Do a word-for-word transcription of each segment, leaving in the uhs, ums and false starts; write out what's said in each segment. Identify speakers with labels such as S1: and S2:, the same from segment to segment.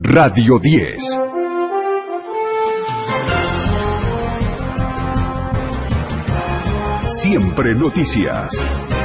S1: Radio diez. Siempre noticias.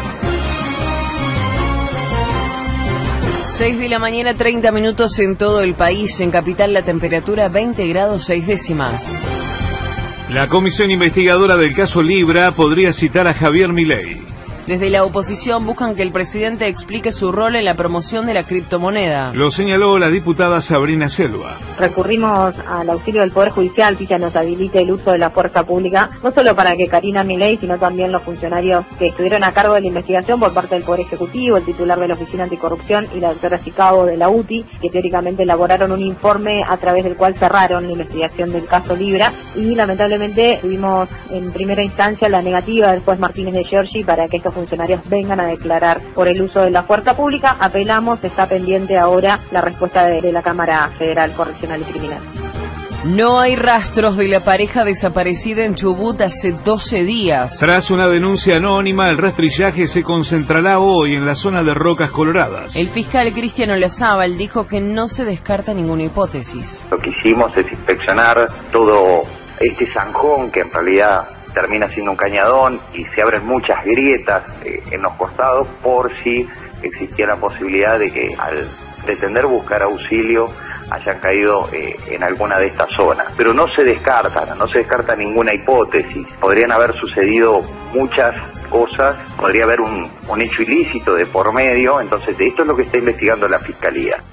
S2: seis de la mañana, treinta minutos en todo el país. En Capital la temperatura veinte grados seis décimas.
S3: La comisión investigadora del caso Libra podría citar a Javier Milei.
S2: Desde la oposición buscan que el presidente explique su rol en la promoción de la criptomoneda.
S3: Lo señaló la diputada Sabrina Selva.
S4: Recurrimos al auxilio del Poder Judicial que ya nos habilite el uso de la fuerza pública, no solo para que Karina Milei, sino también los funcionarios que estuvieron a cargo de la investigación por parte del Poder Ejecutivo, el titular de la Oficina Anticorrupción y la doctora Sicabo de la U T I, que teóricamente elaboraron un informe a través del cual cerraron la investigación del caso Libra, y lamentablemente tuvimos en primera instancia la negativa del juez Martínez de Giorgi para que estos funcionarios vengan a declarar por el uso de la fuerza pública. Apelamos, está pendiente ahora la respuesta de, de la Cámara Federal Correccional y Criminal.
S2: No hay rastros de la pareja desaparecida en Chubut hace doce días.
S3: Tras una denuncia anónima, el rastrillaje se concentrará hoy en la zona de Rocas Coloradas.
S2: El fiscal Cristian Olazábal dijo que no se descarta ninguna hipótesis.
S5: Lo que hicimos es inspeccionar todo este zanjón que en realidad termina siendo un cañadón y se abren muchas grietas eh, en los costados por si existía la posibilidad de que al pretender buscar auxilio hayan caído eh, en alguna de estas zonas. Pero no se descarta, no se descarta ninguna hipótesis. Podrían haber sucedido muchas cosas, podría haber un, un hecho ilícito de por medio, entonces esto es lo que está investigando la Fiscalía.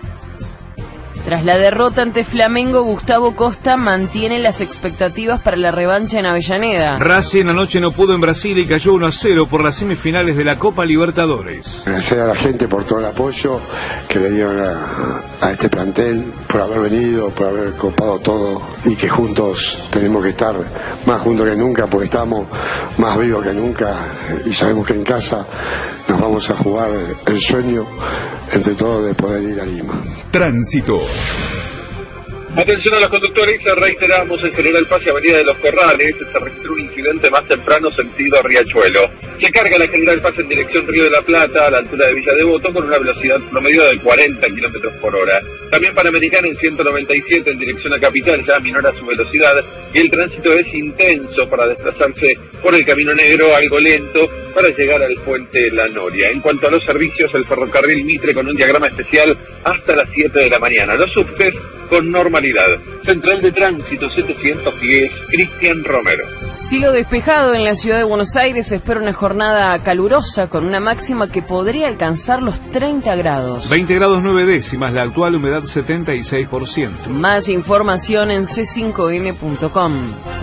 S2: Tras la derrota ante Flamengo, Gustavo Costa mantiene las expectativas para la revancha en Avellaneda.
S3: Racing anoche no pudo en Brasil y cayó uno a cero por las semifinales de la Copa Libertadores.
S6: Agradecer a la gente por todo el apoyo que le dieron a, a este plantel, por haber venido, por haber copado todo y que juntos tenemos que estar más juntos que nunca porque estamos más vivos que nunca y sabemos que en casa nos vamos a jugar el sueño entre todos de poder ir a Lima.
S1: Tránsito.
S7: Atención a los conductores, reiteramos en General Paz y Avenida de los Corrales, se registró un incidente más temprano sentido Riachuelo. Se carga la General Paz en dirección Río de la Plata, a la altura de Villa Devoto, con una velocidad promedio de cuarenta kilómetros por hora. También Panamericana en ciento noventa y siete en dirección a Capital, ya minora su velocidad, y el tránsito es intenso para desplazarse por el Camino Negro, algo lento, para llegar al puente La Noria. En cuanto a los servicios, el ferrocarril Mitre con un diagrama especial hasta las siete de la mañana. Los subtes con normalidad. Central de Tránsito setecientos diez, Cristian Romero.
S2: Cielo despejado en la ciudad de Buenos Aires, se espera una jornada calurosa con una máxima que podría alcanzar los treinta grados.
S3: veinte grados nueve décimas, la actual humedad setenta y seis por ciento.
S2: Más información en c cinco n punto com.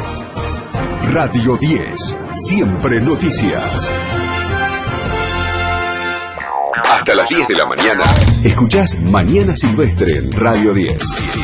S1: Radio diez, siempre noticias. Hasta las diez de la mañana, escuchás Mañana Silvestre en Radio diez.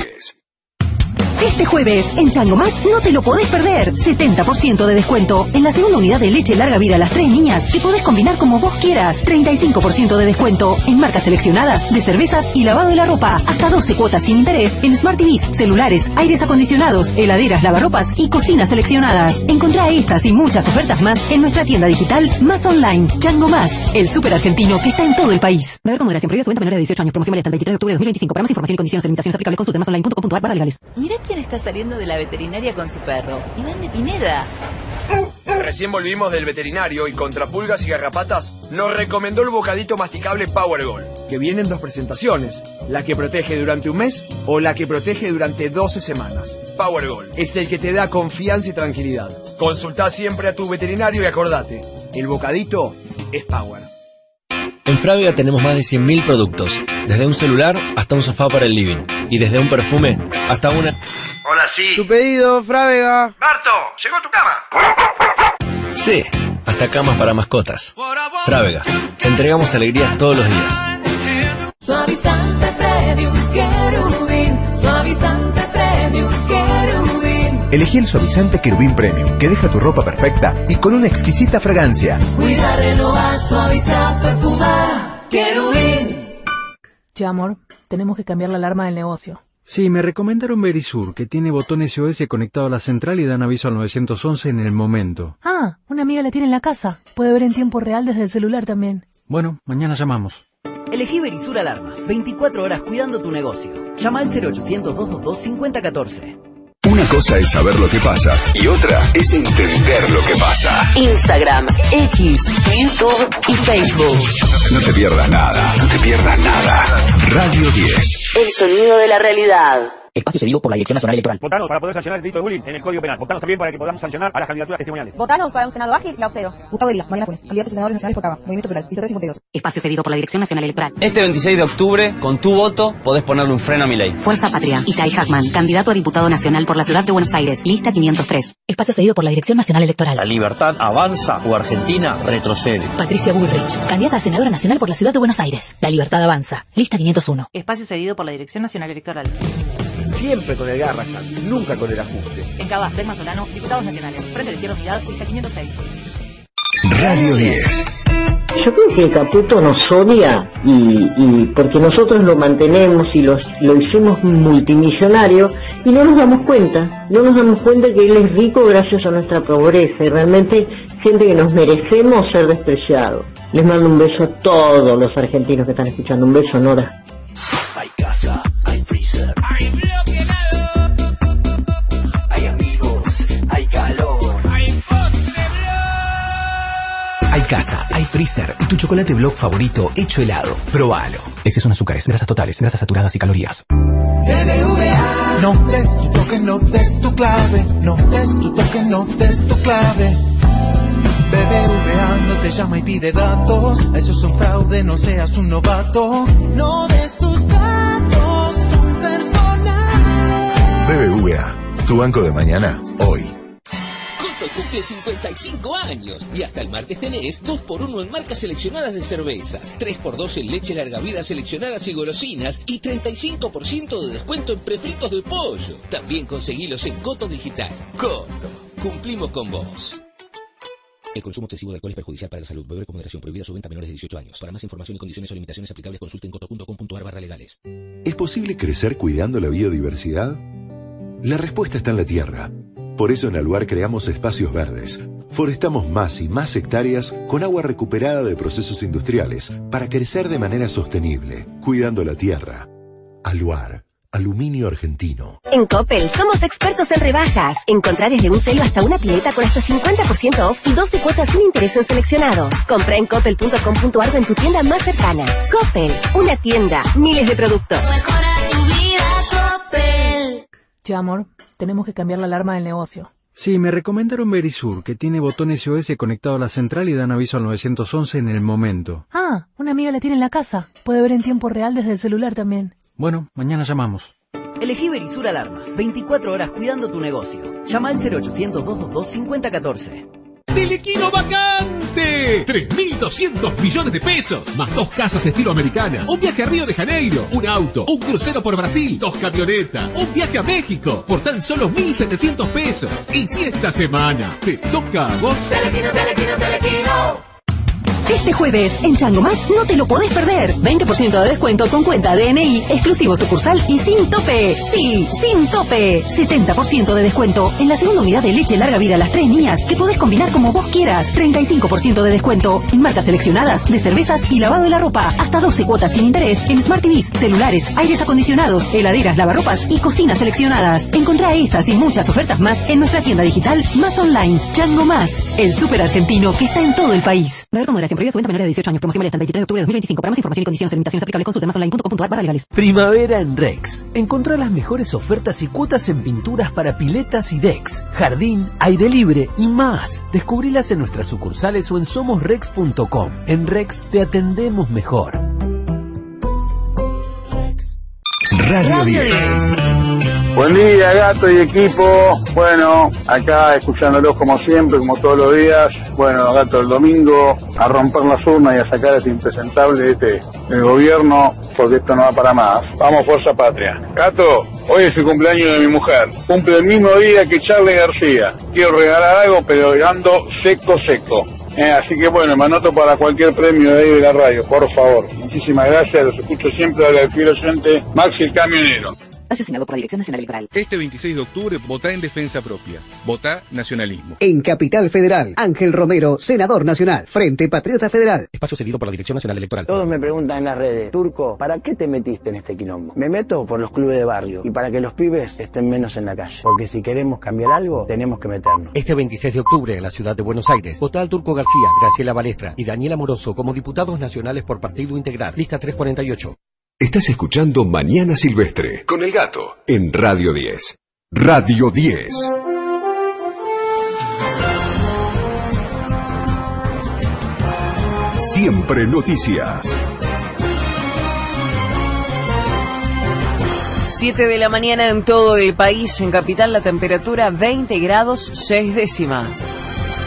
S8: Este jueves, en Chango Más, no te lo podés perder. setenta por ciento de descuento en la segunda unidad de leche larga vida a las tres niñas, que podés combinar como vos quieras. treinta y cinco por ciento de descuento en marcas seleccionadas de cervezas y lavado de la ropa. Hasta doce cuotas sin interés en Smart T Vs, celulares, aires acondicionados, heladeras, lavarropas y cocinas seleccionadas. Encontrá estas y muchas ofertas más en nuestra tienda digital Más Online. Chango Más, el súper argentino que está en todo el país. Beber con moderación, prohibida su venta a menores de dieciocho años. Promoción válida hasta el veintitrés de octubre de dos mil veinticinco. Para más información y condiciones y limitaciones aplicables, consulte más online punto com punto a r barra legales.
S9: Mirá quién está saliendo de la veterinaria con su perro. Iván de Pineda.
S10: Recién volvimos del veterinario y contra pulgas y garrapatas nos recomendó el bocadito masticable Power Gold, que viene en dos presentaciones, la que protege durante un mes o la que protege durante doce semanas. Power Gold es el que te da confianza y tranquilidad. Consultá siempre a tu veterinario y acordate, el bocadito es Power.
S11: En Frávega tenemos más de cien mil productos, desde un celular hasta un sofá para el living, y desde un perfume hasta una...
S12: Hola, sí.
S13: Tu pedido, Frávega.
S12: Barto, ¿llegó tu cama?
S11: Sí, hasta camas para mascotas. Frávega, te entregamos alegrías todos los días.
S14: Suavizante Premium Querubín, suavizante Premium Querubín.
S15: Elegí el suavizante Querubín Premium, que deja tu ropa perfecta y con una exquisita fragancia.
S14: Cuida, renovar, suavizar, perfumar, Querubín.
S16: Che, amor, tenemos que cambiar la alarma del negocio.
S17: Sí, me recomendaron Verisur, que tiene botón S O S conectado a la central y dan aviso al nueve once en el momento.
S16: Ah, una amiga la tiene en la casa. Puede ver en tiempo real desde el celular también.
S17: Bueno, mañana llamamos.
S13: Elegí Verisur Alarmas. veinticuatro horas cuidando tu negocio. Llama al cero ochocientos, dos dos dos, cinco cero uno cuatro.
S1: Una cosa es saber lo que pasa y otra es entender lo que pasa.
S8: Instagram, X, YouTube y Facebook.
S1: No te pierdas nada, no te pierdas nada. Radio diez.
S8: El sonido de la realidad.
S18: Espacio cedido por la Dirección Nacional Electoral.
S19: Votanos para poder sancionar el delito de bullying en el Código Penal. Votanos también para que podamos sancionar a las candidaturas testimoniales.
S20: Votanos para un Senado ágil y austero. Gustavo Delía, Mariana Funes, candidatos a senadores nacionales por Cava, Movimiento Plural, lista trescientos cincuenta y dos.
S18: Espacio cedido por la Dirección Nacional Electoral.
S21: Este veintiséis de octubre, con tu voto, podés ponerle un freno a mi ley.
S18: Fuerza Patria, Itay Hackman, candidato a diputado nacional por la Ciudad de Buenos Aires, lista quinientos tres.
S20: Espacio cedido por la Dirección Nacional Electoral.
S11: La libertad avanza o Argentina retrocede.
S20: Patricia Bullrich, candidata a senadora nacional por la Ciudad de Buenos Aires. La libertad avanza, lista quinientos uno.
S22: Espacio cedido por la Dirección Nacional Electoral.
S23: Siempre con el Garrahan, nunca con el ajuste.
S22: En Cava, Delma Solano, diputados nacionales. Frente de Izquierda Unidad, lista quinientos seis.
S1: Radio diez.
S24: Yo creo que el Caputo nos odia y, y porque nosotros lo mantenemos y los, lo hicimos multimillonario y no nos damos cuenta, no nos damos cuenta que él es rico gracias a nuestra pobreza y realmente siente que nos merecemos ser despreciados. Les mando un beso a todos los argentinos que están escuchando. Un beso, Nora.
S14: Hay casa, hay freezer, hay bloque helado, hay amigos, hay calor, hay postre blog.
S15: Hay casa, hay freezer y tu chocolate blog favorito hecho helado. Probalo. Exceso en azúcares, grasas totales, grasas saturadas y calorías.
S14: B B V A.
S25: No des tu toque, no des tu clave, no des tu toque, no des tu clave. B B V A no te llama y pide datos, eso es un fraude, no seas un novato. No des tus datos, son personales.
S26: B B V A, tu banco de mañana, hoy.
S27: Coto cumple cincuenta y cinco años y hasta el martes tenés dos por uno en marcas seleccionadas de cervezas, tres por dos en leche larga vida seleccionadas y golosinas y treinta y cinco por ciento de descuento en prefritos de pollo. También conseguilos en Coto Digital. Coto, cumplimos con vos.
S28: El consumo excesivo de alcohol es perjudicial para la salud. Beber con moderación. Prohibida su venta a menores de dieciocho años. Para más información y condiciones o limitaciones aplicables, consulten coto punto com punto ar barra legales.
S29: ¿Es posible crecer cuidando la biodiversidad? La respuesta está en la tierra. Por eso en Aluar creamos espacios verdes. Forestamos más y más hectáreas con agua recuperada de procesos industriales para crecer de manera sostenible, cuidando la tierra. Aluar. Aluminio argentino.
S8: En Coppel somos expertos en rebajas. Encontrá desde un celo hasta una pileta con hasta cincuenta por ciento off y doce cuotas sin interés en seleccionados. Compra en coppel punto com punto ar o en tu tienda más cercana. Coppel, una tienda, miles de productos.
S14: Mejora tu vida, Coppel.
S16: Che, amor, tenemos que cambiar la alarma del negocio.
S17: Sí, me recomendaron Verisur, que tiene botón S O S conectado a la central y dan aviso al nueve once en el momento.
S16: Ah, una amiga la tiene en la casa. Puede ver en tiempo real desde el celular también.
S17: Bueno, mañana llamamos.
S13: Elegí Verisur Alarmas. veinticuatro horas cuidando tu negocio. Llama al cero ochocientos, dos dos dos, cinco cero uno cuatro.
S30: ¡Telequino vacante! tres mil doscientos millones de pesos, más dos casas estilo americana, un viaje a Río de Janeiro, un auto, un crucero por Brasil, dos camionetas, un viaje a México, por tan solo mil setecientos pesos. Y si esta semana te toca a vos...
S14: Telequino, telequino, telequino.
S8: Este jueves, en Chango Más, no te lo podés perder. veinte por ciento de descuento con cuenta D N I, exclusivo sucursal y sin tope. Sí, sin tope. setenta por ciento de descuento en la segunda unidad de leche larga vida a las tres niñas, que podés combinar como vos quieras. treinta y cinco por ciento de descuento en marcas seleccionadas de cervezas y lavado de la ropa. Hasta doce cuotas sin interés en Smart T Vs, celulares, aires acondicionados, heladeras, lavarropas y cocinas seleccionadas. Encontrá estas y muchas ofertas más en nuestra tienda digital Más Online. Chango Más, el súper argentino que está en todo el país. Beber con moderación. Prohibida su venta a menores de dieciocho años. Promoción válida hasta el veintitrés de octubre de dos mil veinticinco. Para más información y condiciones e limitaciones aplicables, consulte más online punto com punto ar barra legales.
S31: Primavera en Rex. Encontrá las mejores ofertas y cuotas en pinturas para piletas y decks, jardín, aire libre y más. Descubrilas en nuestras sucursales o en somos rex punto com. En Rex te atendemos mejor.
S1: Radio diez.
S32: Buen día, Gato y equipo. Bueno, acá escuchándolos como siempre, como todos los días. Bueno, Gato, el domingo a romper las urnas y a sacar a este impresentable este del gobierno, porque esto no va para más. Vamos, Fuerza Patria. Gato, hoy es el cumpleaños de mi mujer. Cumple el mismo día que Charlie García. Quiero regalar algo, pero ando seco, seco. Eh, así que bueno, me anoto para cualquier premio de ahí de la radio, por favor. Muchísimas gracias, los escucho siempre al fiel oyente Maxi el Camionero.
S20: Espacio asignado por la Dirección Nacional Electoral.
S2: Este veintiséis de octubre, votá en defensa propia. Votá nacionalismo.
S3: En Capital Federal, Ángel Romero, senador nacional, Frente Patriota Federal.
S31: Espacio cedido por la Dirección Nacional Electoral.
S23: Todos me preguntan en las redes, Turco, ¿para qué te metiste en este quilombo? Me meto por los clubes de barrio y para que los pibes estén menos en la calle. Porque si queremos cambiar algo, tenemos que meternos.
S31: Este veintiséis de octubre, en la ciudad de Buenos Aires, votá al Turco García, Graciela Balestra y Daniela Moroso como diputados nacionales por Partido Integral. Lista trescientos cuarenta y ocho.
S1: Estás escuchando Mañana Silvestre con el Gato en Radio diez. Radio diez. Siempre noticias.
S4: siete de la mañana en todo el país. En Capital la temperatura veinte grados seis décimas.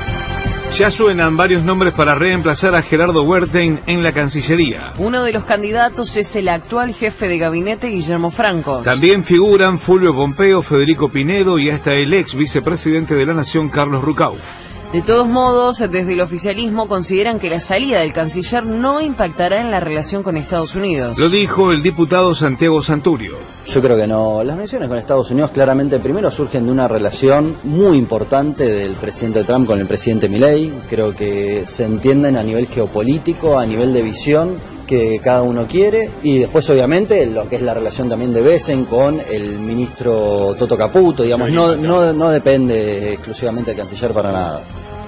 S5: Ya suenan varios nombres para reemplazar a Gerardo Wertheim en la Cancillería.
S4: Uno de los candidatos es el actual jefe de gabinete, Guillermo Francos.
S5: También figuran Fulvio Pompeo, Federico Pinedo y hasta el ex vicepresidente de la Nación, Carlos Rucauf.
S4: De todos modos, desde el oficialismo consideran que la salida del canciller no impactará en la relación con Estados Unidos.
S5: Lo dijo el diputado Santiago Santurio.
S6: Yo creo que no. Las relaciones con Estados Unidos claramente primero surgen de una relación muy importante del presidente Trump con el presidente Milei. Creo que se entienden a nivel geopolítico, a nivel de visión que cada uno quiere, y después obviamente lo que es la relación también de Besen con el ministro Toto Caputo, digamos, no, no, no depende exclusivamente del canciller para nada.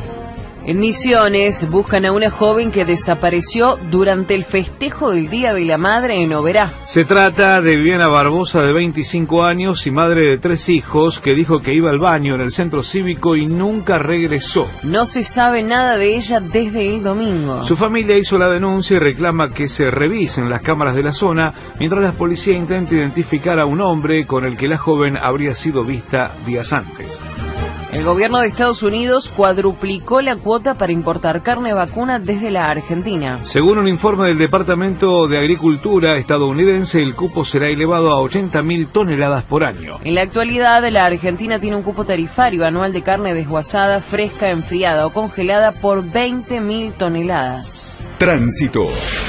S4: En Misiones buscan a una joven que desapareció durante el festejo del Día de la Madre en Oberá.
S5: Se trata de Viviana Barbosa, de veinticinco años y madre de tres hijos, que dijo que iba al baño en el centro cívico y nunca regresó.
S4: No se sabe nada de ella desde el domingo.
S5: Su familia hizo la denuncia y reclama que se revisen las cámaras de la zona, mientras la policía intenta identificar a un hombre con el que la joven habría sido vista días antes.
S4: El gobierno de Estados Unidos cuadruplicó la cuota para importar carne vacuna desde la Argentina.
S5: Según un informe del Departamento de Agricultura estadounidense, el cupo será elevado a ochenta mil toneladas por año.
S4: En la actualidad, la Argentina tiene un cupo tarifario anual de carne desguazada, fresca, enfriada o congelada por veinte mil toneladas.
S1: Tránsito.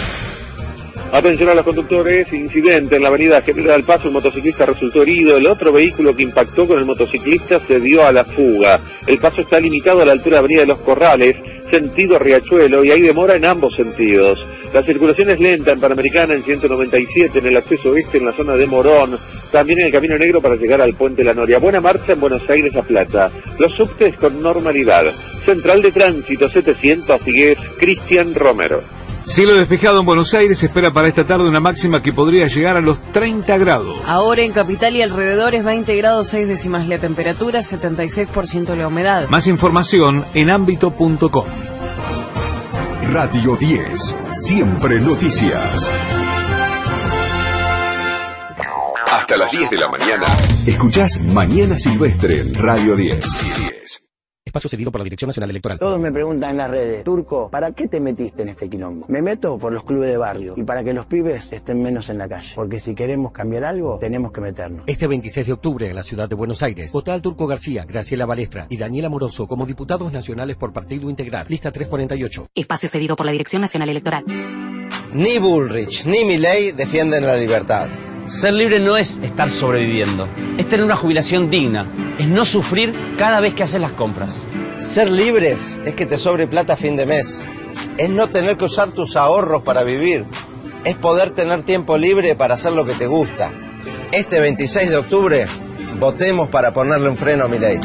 S7: Atención a los conductores, incidente en la avenida General Paz, un motociclista resultó herido, el otro vehículo que impactó con el motociclista se dio a la fuga. El paso está limitado a la altura de Avenida de los Corrales, sentido Riachuelo, y hay demora en ambos sentidos. La circulación es lenta en Panamericana, en ciento noventa y siete, en el acceso oeste, en la zona de Morón, también en el Camino Negro para llegar al Puente La Noria. Buena marcha en Buenos Aires a Plata. Los subtes con normalidad. Central de Tránsito setecientos, Figués, Cristian Romero.
S5: Cielo despejado en Buenos Aires, espera para esta tarde una máxima que podría llegar a los treinta grados.
S4: Ahora en Capital y alrededores veinte grados seis décimas la temperatura, setenta y seis por ciento la humedad.
S5: Más información en ámbito punto com.
S1: Radio diez, siempre noticias. Hasta las diez de la mañana, escuchás Mañana Silvestre en Radio diez.
S31: Espacio cedido por la Dirección Nacional Electoral.
S23: Todos me preguntan en las redes, Turco, ¿para qué te metiste en este quilombo? Me meto por los clubes de barrio y para que los pibes estén menos en la calle. Porque si queremos cambiar algo, tenemos que meternos.
S31: Este veintiséis de octubre, en la ciudad de Buenos Aires, votá al Turco García, Graciela Balestra y Daniela Moroso como diputados nacionales por Partido Integral. Lista trescientos cuarenta y ocho.
S20: Espacio cedido por la Dirección Nacional Electoral.
S9: Ni Bullrich ni Milei defienden la libertad.
S10: Ser libre no es estar sobreviviendo, es tener una jubilación digna, es no sufrir cada vez que haces las compras.
S9: Ser libres es que te sobre plata a fin de mes, es no tener que usar tus ahorros para vivir, es poder tener tiempo libre para hacer lo que te gusta. Este veintiséis de octubre, votemos para ponerle un freno a Milei.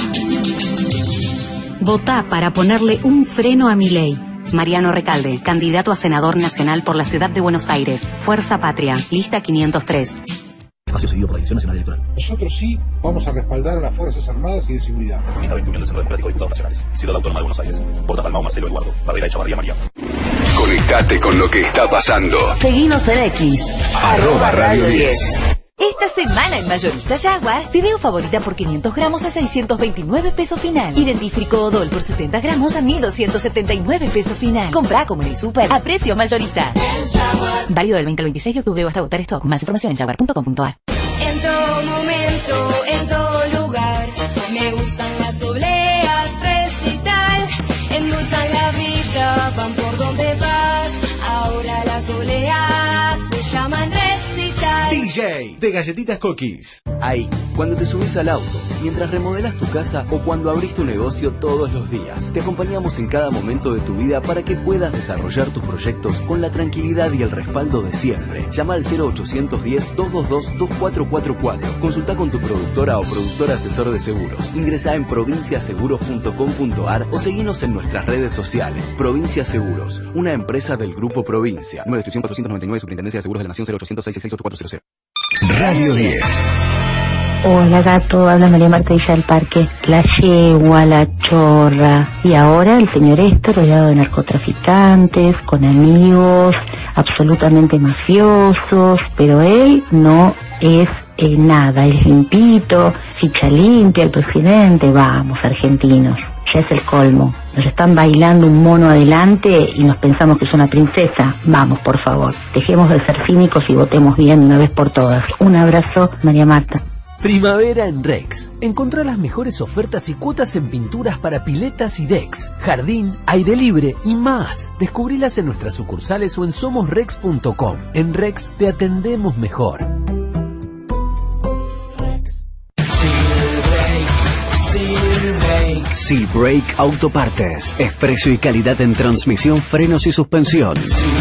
S20: Votá para ponerle un freno a Milei. Mariano Recalde, candidato a senador nacional por la ciudad de Buenos Aires. Fuerza Patria, lista quinientos tres.
S31: Espacio cedido por la Dirección Nacional Electoral.
S12: Nosotros sí vamos a respaldar a las Fuerzas Armadas y de Seguridad.
S31: Lista veintiuno del Centro Democrático de Diputados Nacionales. Ciudad Autónoma de Buenos Aires. Porta Palmao, Marcelo Eduardo. Barrera Echavarría María.
S1: Conectate con lo que está pasando.
S8: Seguinos en X.
S1: Arroba Radio diez.
S8: Esta semana en Mayorista Jaguar, fideo favorita por quinientos gramos a seiscientos veintinueve pesos final. Y dentífrico Odol por setenta gramos a mil doscientos setenta y nueve pesos final. Comprá como en el súper a precio mayorista. Válido del veinte al veintiséis de octubre o hasta agotar stock. Más información en jaguar punto com punto a r.
S14: En todo momento, en todo lugar, me gustan las obleas recital. Endulzan la vida, van por donde vas. Ahora las obleas se llaman recital.
S18: D J
S31: de galletitas Cookies.
S11: Ahí, cuando te subís al auto, mientras remodelas tu casa o cuando abrís tu negocio todos los días. Te acompañamos en cada momento de tu vida para que puedas desarrollar tus proyectos con la tranquilidad y el respaldo de siempre. Llama al cero ochocientos diez, doscientos veintidós, veinticuatro cuarenta y cuatro. Consulta con tu productora o productor asesor de seguros. Ingresá en provincia seguros punto com punto ar o seguinos en nuestras redes sociales. Provincia Seguros, una empresa del Grupo Provincia. Número de inscripción cuatrocientos noventa y nueve, Superintendencia de Seguros de la Nación, cero ochocientos seis seis seis ocho cuatro cero cero.
S1: Radio diez.
S15: Hola gato, habla María Marta Villa del Parque. La yegua, la chorra. Y ahora el señor Héctor rodeado de narcotraficantes, con amigos absolutamente mafiosos, pero él no es eh, nada, es limpito, ficha limpia el presidente. Vamos, argentinos, ya es el colmo. Nos están bailando un mono adelante y nos pensamos que es una princesa. Vamos, por favor, dejemos de ser cínicos y votemos bien una vez por todas. Un abrazo, María Marta.
S31: Primavera en Rex. Encontrá las mejores ofertas y cuotas en pinturas para piletas y decks, jardín, aire libre y más. Descubrilas en nuestras sucursales o en somos rex punto com. En Rex te atendemos mejor.
S18: Seal Brake Autopartes. Expreso y calidad en transmisión, frenos y suspensión.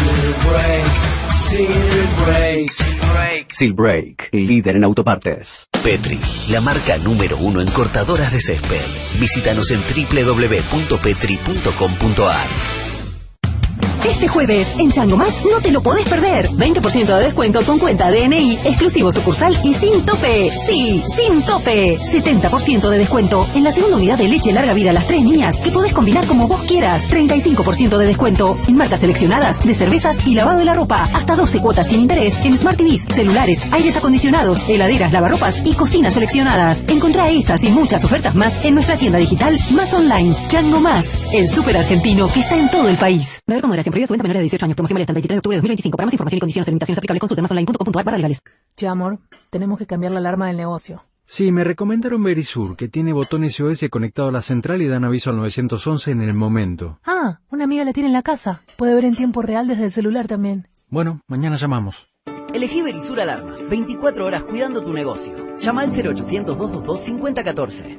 S18: Seal Brake, líder en autopartes.
S19: Petri, la marca número uno en cortadoras de césped. Visítanos en doble u doble u doble u punto petri punto com punto ar.
S8: Este jueves, en Chango Más, no te lo podés perder. veinte por ciento de descuento con cuenta D N I, exclusivo sucursal y sin tope. Sí, sin tope. setenta por ciento de descuento en la segunda unidad de leche larga vida a las tres niñas, que podés combinar como vos quieras. treinta y cinco por ciento de descuento en marcas seleccionadas de cervezas y lavado de la ropa. Hasta doce cuotas sin interés en Smart T Vs, celulares, aires acondicionados, heladeras, lavarropas y cocinas seleccionadas. Encontrá estas y muchas ofertas más en nuestra tienda digital Más Online. Chango Más, el súper argentino que está en todo el país. Beber con moderación. Prohibida su venta a menores de dieciocho años. Promoción válida hasta el veintitrés de octubre de dos mil veinticinco. Para más información y condiciones de limitaciones aplicables, consulta más online punto com punto ar barra legales.
S16: Che, amor, tenemos que cambiar la alarma del negocio.
S17: Sí, me recomendaron Verisur, que tiene botón S O S conectado a la central y dan aviso al nueve once en el momento.
S16: Ah, una amiga la tiene en la casa. Puede ver en tiempo real desde el celular también.
S17: Bueno, mañana llamamos.
S13: Elegí Verisur Alarmas. veinticuatro horas cuidando tu negocio. Llama al cero ochocientos, doscientos veintidós, cincuenta catorce.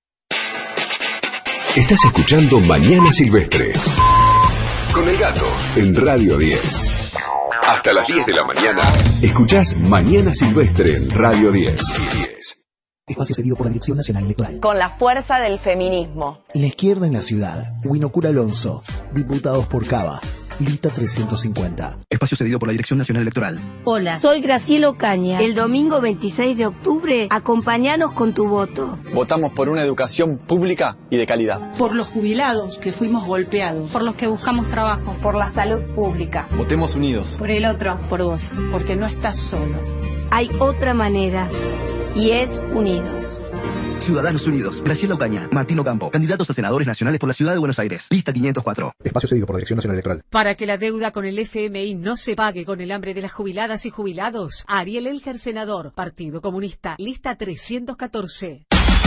S1: Estás escuchando Mañana Silvestre con el gato en Radio diez. Hasta las diez de la mañana escuchás Mañana Silvestre en Radio diez.
S21: Espacio cedido por la Dirección Nacional Electoral.
S22: Con la fuerza del feminismo.
S21: La izquierda en la ciudad. Winocura Alonso. Diputados por Cava. Lista trescientos cincuenta. Espacio cedido por la Dirección Nacional Electoral.
S24: Hola, soy Graciela Ocaña. El domingo veintiséis de octubre, acompáñanos con tu voto.
S25: Votamos por una educación pública y de calidad.
S26: Por los jubilados que fuimos golpeados.
S22: Por los que buscamos trabajo. Por la salud pública.
S25: Votemos unidos.
S22: Por el otro.
S26: Por vos. Porque no estás solo.
S24: Hay otra manera. Y es unidos.
S21: Ciudadanos Unidos. Graciela Ocaña, Martín Ocampo, candidatos a senadores nacionales por la Ciudad de Buenos Aires. Lista quinientos cuatro. Espacio cedido por la Dirección Nacional Electoral.
S27: Para que la deuda con el F M I no se pague con el hambre de las jubiladas y jubilados, Ariel Elger, senador, Partido Comunista, lista trescientos catorce.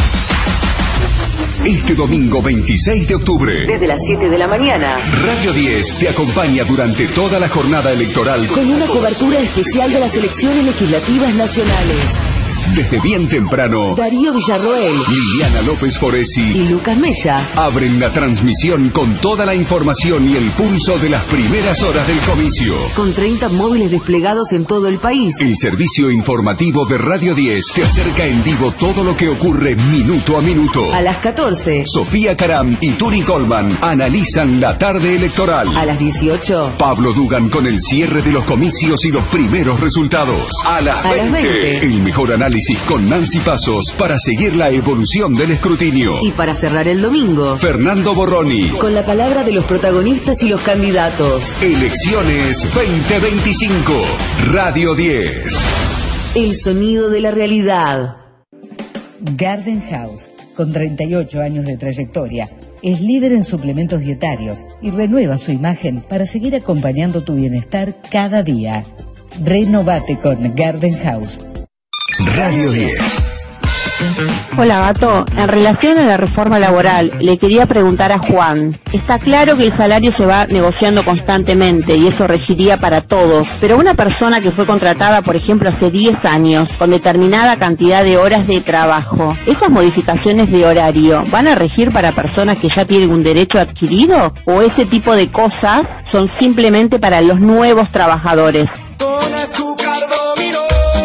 S1: Este domingo veintiséis de octubre,
S8: desde las siete de la mañana,
S1: Radio diez te acompaña durante toda la jornada electoral
S8: con una cobertura especial de las elecciones legislativas nacionales.
S1: Desde bien temprano,
S8: Darío Villarroel,
S1: Liliana López Foresi
S8: y Lucas Mella
S1: abren la transmisión con toda la información y el pulso de las primeras horas del comicio.
S8: Con treinta móviles desplegados en todo el país.
S1: El servicio informativo de Radio diez te acerca en vivo todo lo que ocurre minuto a minuto.
S8: A las catorce,
S1: Sofía Caram y Turi Coleman analizan la tarde electoral.
S8: A las dieciocho,
S1: Pablo Dugan con el cierre de los comicios y los primeros resultados. A las,
S8: a las veinte,
S1: el mejor análisis con Nancy Pasos para seguir la evolución del escrutinio.
S8: Y para cerrar el domingo,
S1: Fernando Borroni
S8: con la palabra de los protagonistas y los candidatos.
S1: Elecciones veinte veinticinco. Radio diez.
S8: El sonido de la realidad.
S28: Garden House, con treinta y ocho años de trayectoria, es líder en suplementos dietarios y renueva su imagen para seguir acompañando tu bienestar cada día. Renovate con Garden House.
S1: Radio diez.
S15: Hola Gato, en relación a la reforma laboral, le quería preguntar a Juan. Está claro que el salario se va negociando constantemente y eso regiría para todos, pero una persona que fue contratada, por ejemplo, hace diez años, con determinada cantidad de horas de trabajo, ¿esas modificaciones de horario van a regir para personas que ya tienen un derecho adquirido? ¿O ese tipo de cosas son simplemente para los nuevos trabajadores?
S2: Con azúcar dominó.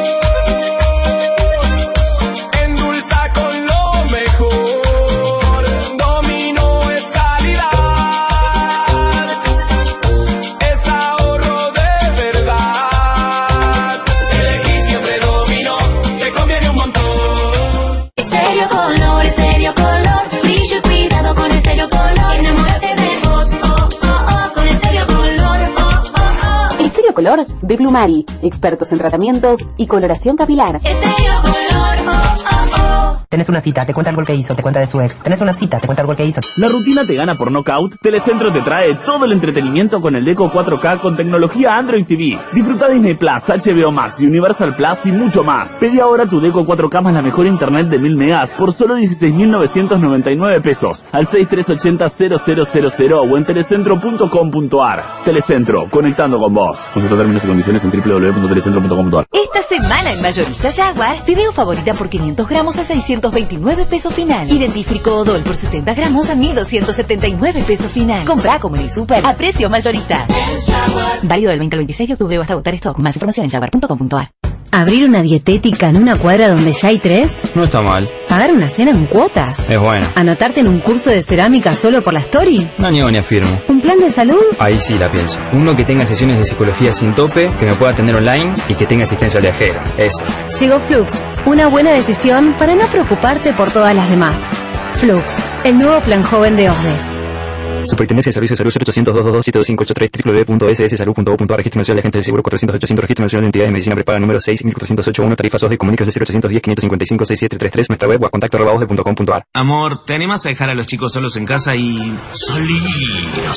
S20: Color de Plumari, expertos en tratamientos y coloración capilar.
S14: Estéreo Color, oh, oh, oh.
S3: Tenés una cita, te cuenta el gol que hizo, te cuenta de su ex. Tenés una cita, te cuenta el gol que hizo.
S4: ¿La rutina te gana por knockout? Telecentro te trae todo el entretenimiento con el Deco cuatro K con tecnología Android T V. Disfruta Disney Plus, H B O Max, Universal Plus y mucho más. Pedí ahora tu Deco cuatro K más la mejor internet de mil megas por solo dieciséis mil novecientos noventa y nueve pesos al seis tres ocho cero cero cero cero cero o en telecentro punto com punto a r. Telecentro, conectando con vos. Consulta términos y condiciones en doble u doble u doble u punto telecentro punto com punto a r.
S8: Esta semana en Mayorista Jaguar, fideo favorita por quinientos gramos a seiscientos veintinueve pesos final. Identifico Odol por setenta gramos a mil doscientos setenta y nueve pesos final. Comprá como en el super a precio mayorista. Válido del veinte al veintiséis de octubre o hasta agotar stock. Más información en jaguar punto com punto a r. ¿Abrir una dietética en una cuadra donde ya hay tres?
S5: No está mal.
S8: ¿Pagar una cena en cuotas?
S5: Es bueno.
S8: ¿Anotarte en un curso de cerámica solo por la story?
S5: No niego ni afirmo.
S8: ¿Un plan de salud?
S5: Ahí sí la pienso. Uno que tenga sesiones de psicología sin tope, que me pueda atender online y que tenga asistencia viajera. Ese.
S8: Llegó Flux. Una buena decisión para no preocuparte por todas las demás. Flux, el nuevo plan joven de O S D E.
S5: Superintendencia de Servicios de Salud cero ochocientos, doscientos veintidós, siete dos cinco ocho tres, doble u doble u doble u punto s s salud punto gov punto a r. Registro Nacional de Agentes del Seguro cuatrocientos ochocientos. Registro Nacional de Entidades de Medicina Prepaga número seis mil cuatrocientos ochenta y uno. Tarifas O S D E. Comunicas de cero ochocientos diez, quinientos cincuenta y cinco, sesenta y siete treinta y tres. Nuestra web o a contacto arroba osde punto com punto a r.
S6: Amor, ¿te animas a dejar a los chicos solos en casa y salir a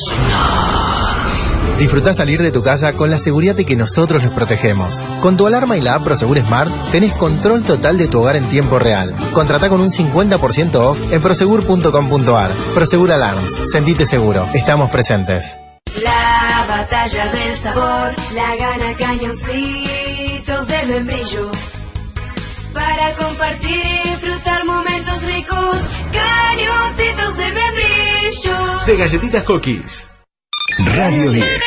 S6: cenar?
S7: Disfrutá salir de tu casa con la seguridad de que nosotros los protegemos. Con tu alarma y la app Prosegur Smart tenés control total de tu hogar en tiempo real. Contratá con un cincuenta por ciento off en prosegur punto com punto a r. Prosegur Alarms. Sentite seguro. Estamos presentes.
S14: La batalla del sabor la gana Cañoncitos de Membrillo. Para compartir y disfrutar momentos ricos, Cañoncitos de Membrillo.
S9: De galletitas Cookies.
S1: Radio diez.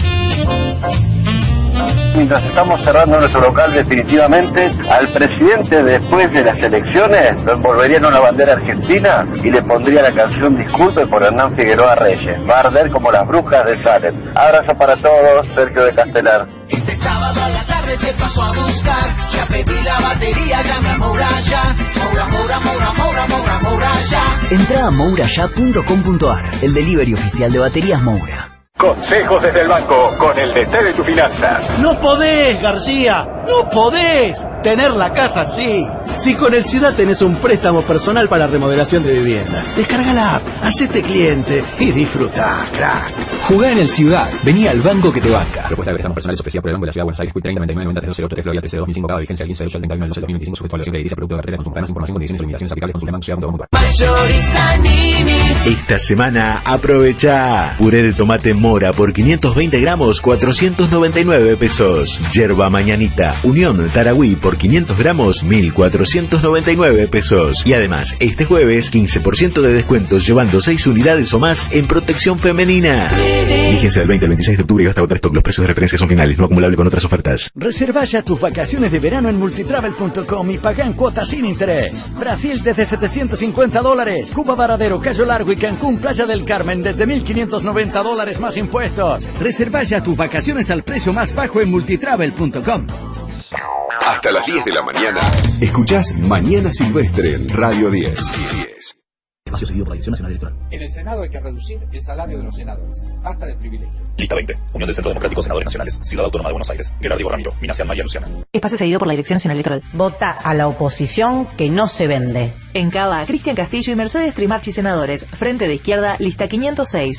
S10: Mientras estamos cerrando nuestro local definitivamente, al presidente después de las elecciones lo envolverían en una bandera argentina y le pondría la canción Disculpe por Hernán Figueroa Reyes. Va a arder como las brujas de Salem. Abrazo para todos, Sergio de Castelar.
S2: Este sábado a la tarde te paso a buscar. Ya pedí la batería, llame a Moura ya. Moura, Moura, Moura, Moura, Moura, Moura ya.
S13: Entra a moura ya punto com punto a r, el delivery oficial de baterías Moura.
S1: Consejos desde el banco con el D T de tus finanzas.
S23: No podés, García, no podés tener la casa así. Si con el Ciudad tenés un préstamo personal para remodelación de vivienda, descarga la app, hacete cliente y disfrutá, crack.
S11: Jugá en el Ciudad, vení al banco que te banca.
S5: Propuesta de préstamos personales ofrecida por el Banco de la Ciudad de Buenos Aires, Q treinta, noventa y nueve, noventa, cero cero tres, Florida, trece, dos mil cinco, cada vigencia el quince de ocho al treinta y uno del doce del dos mil veinticinco, sujeto a evaluación crediticia, producto de cartera de consumo. Más información, condiciones y limitaciones aplicables. Consulta en banco ciudad punto com punto a r.
S9: Esta semana aprovecha puré de tomate Mora por quinientos veinte gramos, cuatrocientos noventa y nueve pesos. Yerba Mañanita Unión Taragüí por quinientos gramos, mil cuatrocientos noventa y nueve pesos. Y además, este jueves, quince por ciento de descuento llevando seis unidades o más en protección femenina. Vigencia del veinte al veintiséis de octubre y hasta agotar stock. Los precios de referencia son finales, no acumulable con otras ofertas.
S29: Reserva ya tus vacaciones de verano en multitravel punto com y paga en cuotas sin interés. Brasil desde setecientos cincuenta dólares. Cuba Varadero, Cayo Largo y Cancún, Playa del Carmen desde mil quinientos noventa dólares más impuestos. Reserva ya tus vacaciones al precio más bajo en multitravel punto com.
S1: Hasta las diez de la mañana, escuchás Mañana Silvestre en Radio diez.
S21: Espacio seguido por la Dirección Nacional Electoral.
S12: En el Senado hay que reducir el salario de los senadores. Basta de privilegios.
S30: Lista veinte. Unión del Centro Democrático Senadores Nacionales. Ciudad Autónoma de Buenos Aires. Gerardo Ramiro. Minacian María Luciana.
S16: Espacio seguido por la Dirección Nacional Electoral.
S32: Vota a la oposición que no se vende.
S16: En Cava, Cristian Castillo y Mercedes Trimarchi senadores. Frente de Izquierda, lista quinientos seis.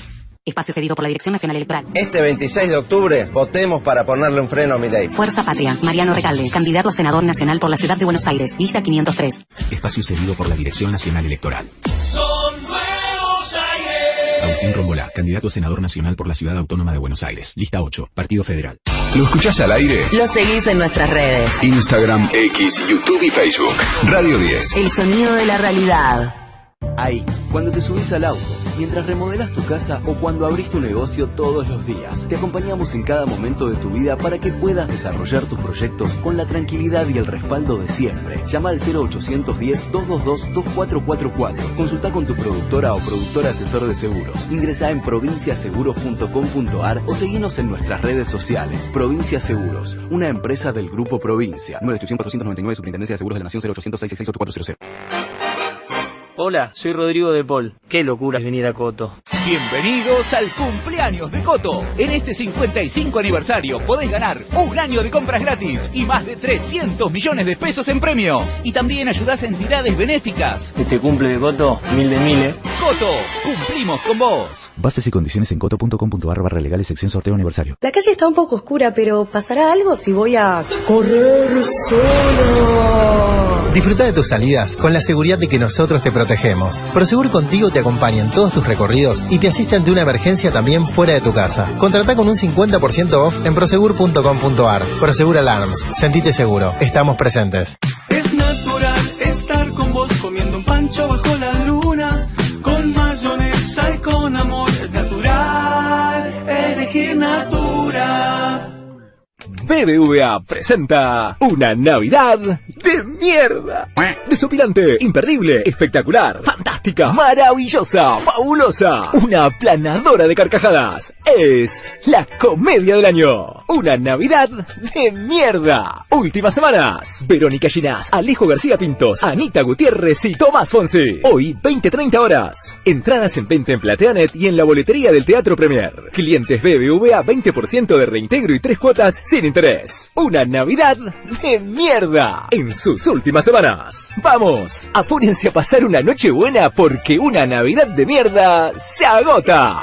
S8: Espacio cedido por la Dirección Nacional Electoral.
S15: Este veintiséis de octubre, votemos para ponerle un freno a Milei.
S8: Fuerza Patria. Mariano Recalde, candidato a senador nacional por la Ciudad de Buenos Aires. Lista quinientos tres.
S5: Espacio cedido por la Dirección Nacional Electoral.
S2: Son Nuevos Aires.
S5: Agustín Rombolá, candidato a senador nacional por la Ciudad Autónoma de Buenos Aires. Lista ocho. Partido Federal.
S1: ¿Lo escuchás al aire?
S8: Lo seguís en nuestras redes.
S1: Instagram, X, YouTube y Facebook. Radio diez.
S8: El sonido de la realidad.
S11: Ahí, cuando te subís al auto, mientras remodelás tu casa o cuando abrís tu negocio todos los días, te acompañamos en cada momento de tu vida para que puedas desarrollar tus proyectos con la tranquilidad y el respaldo de siempre. Llama al cero ochocientos diez, doscientos veintidós, veinticuatro cuarenta y cuatro. Consulta con tu productora o productor asesor de seguros. Ingresá en provincia seguros punto com punto ar o seguinos en nuestras redes sociales. Provincia Seguros, una empresa del Grupo Provincia. Número de inscripción cuatrocientos noventa y nueve, Superintendencia de Seguros de la Nación, cero ochocientos seis seis seis ocho cuatro cero cero.
S17: Hola, soy Rodrigo de Paul. Qué locura es venir a Coto.
S18: Bienvenidos al cumpleaños de Coto. En este cincuenta y cinco aniversario podés ganar un año de compras gratis y más de trescientos millones de pesos en premios. Y también ayudás a entidades benéficas.
S17: Este cumple de Coto, mil de mil, ¿eh?
S18: Coto, cumplimos con vos.
S5: Bases y condiciones en coto punto com punto ar barra legales sección sorteo aniversario.
S19: La calle está un poco oscura, pero ¿pasará algo si voy a correr sola?
S7: Disfruta de tus salidas con la seguridad de que nosotros te protegemos. Prosegur Contigo te acompaña en todos tus recorridos y te asiste ante una emergencia también fuera de tu casa. Contratá con un cincuenta por ciento off en prosegur punto com punto ar. Prosegur Alarms. Sentite seguro. Estamos presentes.
S2: Es natural estar con vos comiendo un pancho bajo la luna. Con mayonesa y con amor es natural elegir Natura.
S20: B B V A presenta una Navidad de mierda. Desopilante, imperdible, espectacular, fantástica, maravillosa, fabulosa, una aplanadora de carcajadas. Es la comedia del año. Una Navidad de mierda. Últimas semanas. Verónica Ginás, Alejo García Pintos, Anita Gutiérrez y Tomás Fonsi. Hoy, veinte treinta horas. Entradas en venta en Plateanet y en la boletería del Teatro Premier. Clientes B B V A veinte por ciento de reintegro y tres cuotas sin interés. Una Navidad de mierda en sus últimas semanas. Vamos, apúrense a pasar una noche buena porque una Navidad de mierda se agota.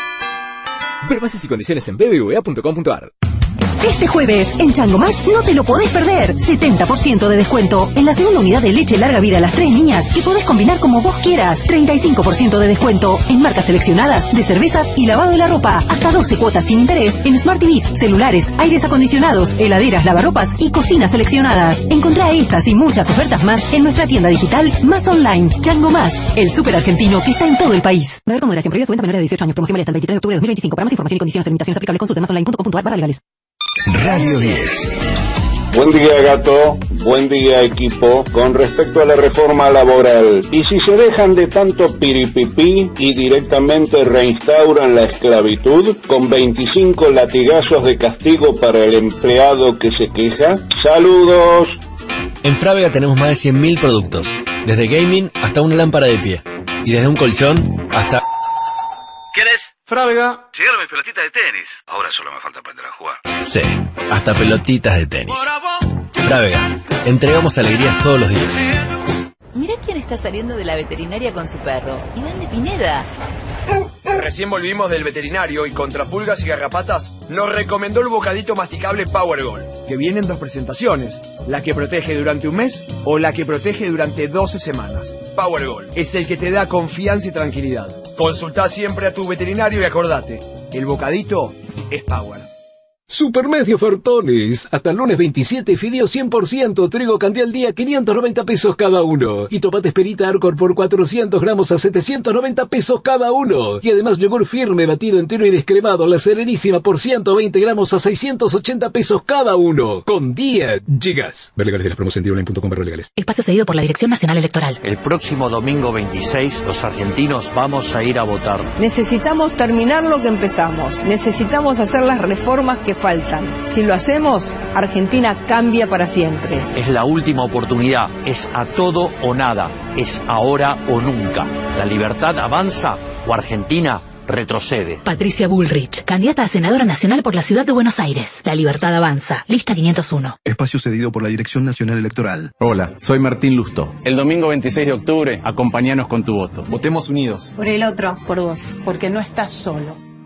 S20: Ver bases y condiciones en b b v a punto com punto ar.
S8: Este jueves, en Chango Más, no te lo podés perder. setenta por ciento de descuento en la segunda unidad de leche larga vida a las tres niñas que podés combinar como vos quieras. treinta y cinco por ciento de descuento en marcas seleccionadas de cervezas y lavado de la ropa. Hasta doce cuotas sin interés en Smart T Vs, celulares, aires acondicionados, heladeras, lavarropas y cocinas seleccionadas. Encontrá estas y muchas ofertas más en nuestra tienda digital Más Online. Chango Más, el súper argentino que está en todo el país. Beber con moderación, prohibida su venta a menores de dieciocho años. Promoción válida hasta el veintitrés de octubre de dos mil veinticinco. Para más información y condiciones de limitaciones aplicables, consulte más online punto com punto ar barra legales.
S1: Radio diez.
S22: Buen día, Gato. Buen día, equipo. Con respecto a la reforma laboral, ¿y si se dejan de tanto piripipí y directamente reinstauran la esclavitud con veinticinco latigazos de castigo para el empleado que se queja? ¡Saludos!
S24: En Frávega tenemos más de cien mil productos, desde gaming hasta una lámpara de pie, y desde un colchón hasta...
S6: ¿Quieres?
S24: Frávega.
S6: Llegaron mis pelotitas de tenis. Ahora solo me falta aprender a jugar.
S24: Sí, hasta pelotitas de tenis. Frávega, entregamos alegrías todos los días.
S25: Mirá quién está saliendo de la veterinaria con su perro. Iván de Pineda.
S26: Recién volvimos del veterinario y contra pulgas y garrapatas nos recomendó el bocadito masticable Power Gold, que viene en dos presentaciones, la que protege durante un mes o la que protege durante doce semanas. Power Gold es el que te da confianza y tranquilidad. Consultá siempre a tu veterinario y acordate, el bocadito es Power.
S21: Supermedio ofertones. Hasta el lunes veintisiete, fideo cien por ciento, trigo candí al día, quinientos noventa pesos cada uno. Y tomates Perita Arcor por cuatrocientos gramos a setecientos noventa pesos cada uno. Y además yogur firme, batido entero y descremado, la Serenísima por ciento veinte gramos a seiscientos ochenta pesos cada uno. Con diez gigas. Ver legales de las promos en online punto com barra legales.
S8: Espacio cedido por la Dirección Nacional Electoral.
S27: El próximo domingo veintiséis, los argentinos vamos a ir a votar.
S28: Necesitamos terminar lo que empezamos. Necesitamos hacer las reformas que faltan. Si lo hacemos, Argentina cambia para siempre.
S27: Es la última oportunidad, es a todo o nada, es ahora o nunca. La libertad avanza o Argentina retrocede.
S8: Patricia Bullrich, candidata a senadora nacional por la Ciudad de Buenos Aires. La libertad avanza. Lista quinientos uno.
S21: Espacio cedido por la Dirección Nacional Electoral.
S31: Hola, soy Martín Lusto. El domingo veintiséis de octubre, acompáñanos con tu voto. Votemos unidos.
S16: Por el otro, por vos, porque no estás solo.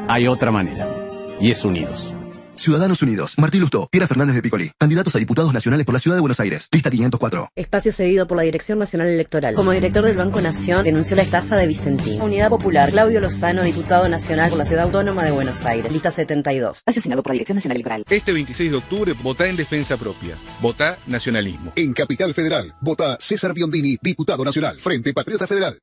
S31: hay otra manera. Y es unidos.
S3: Ciudadanos Unidos. Martín Lustó, Piera Fernández de Piccoli. Candidatos a diputados nacionales por la Ciudad de Buenos Aires. Lista quinientos cuatro.
S4: Espacio cedido por la Dirección Nacional Electoral. Como director del Banco Nación, denunció la estafa de Vicentín. Unidad Popular. Claudio Lozano, diputado nacional por la Ciudad Autónoma de Buenos Aires. Lista setenta y dos. Espacio asignado por la Dirección Nacional Electoral.
S9: Este veintiséis de octubre, votá en defensa propia. Votá nacionalismo.
S10: En Capital Federal, vota César Biondini, diputado nacional. Frente Patriota Federal.